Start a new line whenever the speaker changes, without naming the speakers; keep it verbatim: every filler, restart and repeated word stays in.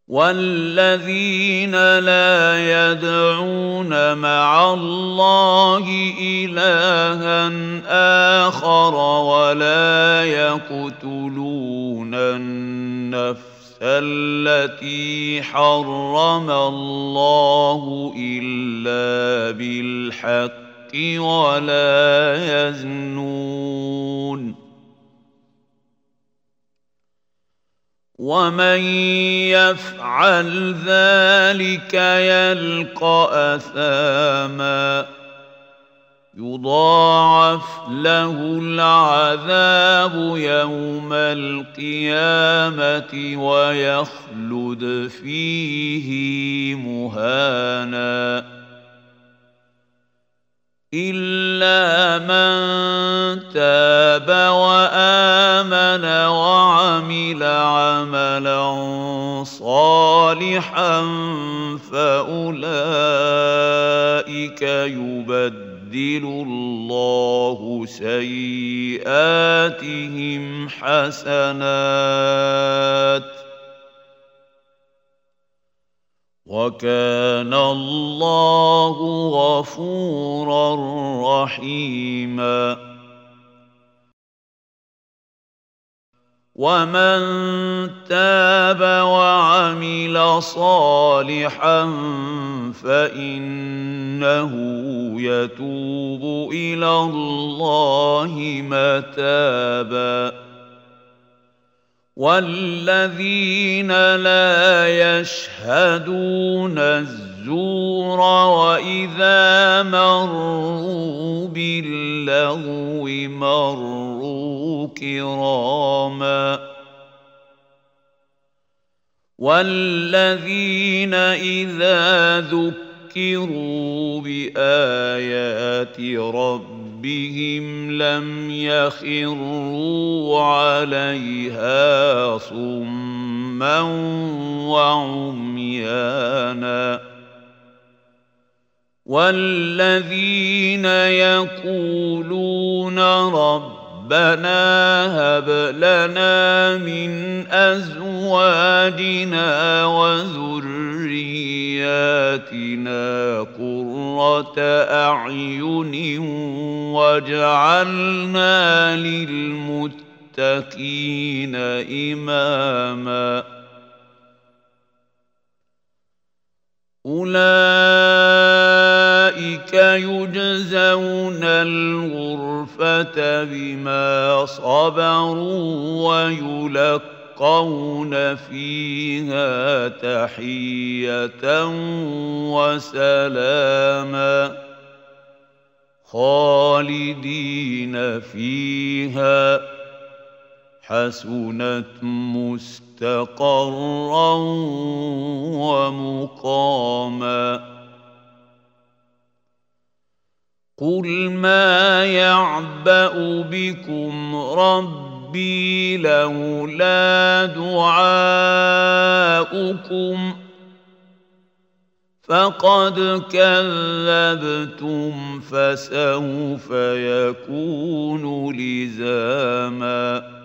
والذين لا يدعون مع الله إلها آخر ولا يقتلون النفس التي حرم الله إلا بالحق ولا يزنون ومن يفعل ذلك يلقى أثاما يضاعف له العذاب يوم القيامة ويخلد فيه مهانا إلا من تاب وآمن وعمل عملا صالحا فأولئك يبدل الله سيئاتهم حسنات وكان الله غفورا رحيما ومن تاب وعمل صالحا فإنه يتوب إلى الله متابا والذين لا يشهدون الزور وإذا مروا باللغو مروا كراما والذين إذا ذكروا بآيات ربهم لم يخروا عليها صما وعميانا والذين يقولون ربنا هب لنا من أزواجنا وذرياتنا قرة أعين واجعلنا للمتقين إماما أولئك يجزون الغرفة بما صبروا ويلقون فيها تحية وسلاما خالدين فيها حسنت مستقرا ومقاما قل ما يعبأ بكم ربي لولا دعاؤكم فقد كذبتم فسوف يكون لزاما